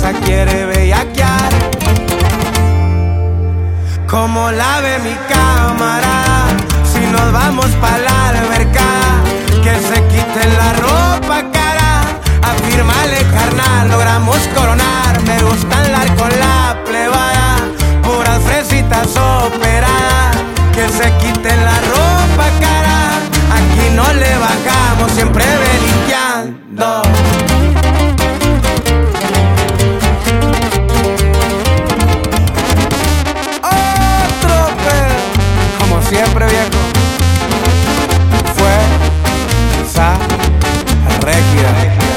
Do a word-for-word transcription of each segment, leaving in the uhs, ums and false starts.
esa quiere bellaquear. Como la ve mi camarada, si nos vamos pa' la alberca, que se quite la ropa cara, afírmale carnal, logramos coronar. Me gusta andar con la plebada, puras fresitas operadas, que se quite la ropa cara, aquí no le bajamos, siempre belicando. Siempre viejo, fue esa regia.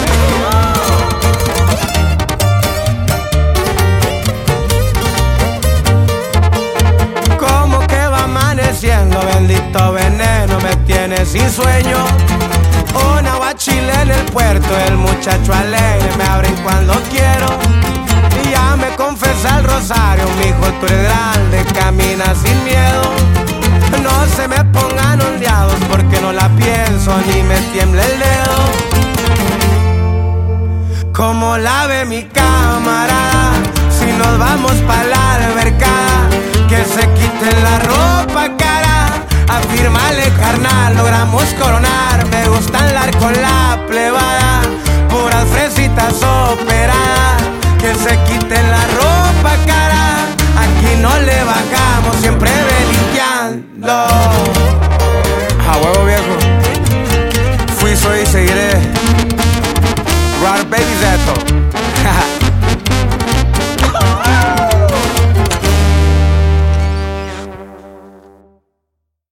Como que va amaneciendo, bendito veneno me tiene sin sueño. Una guachile en el puerto, el muchacho alegre me abren cuando quiero. Y ya me confesa el rosario, mijo, tú eres grande, camina sin miedo. No se me pongan ondeados porque no la pienso ni me tiembla el dedo. Como la ve mi camarada, si nos vamos pa' la alberca, que se quite la ropa cara, afírmale carnal, logramos coronar. Me gusta andar con la plebada, puras fresitas operadas, que se quite la ropa cara, aquí no le bajamos, siempre belicando. A huevo viejo, fui, soy y seguiré. Rare Baby Zeto.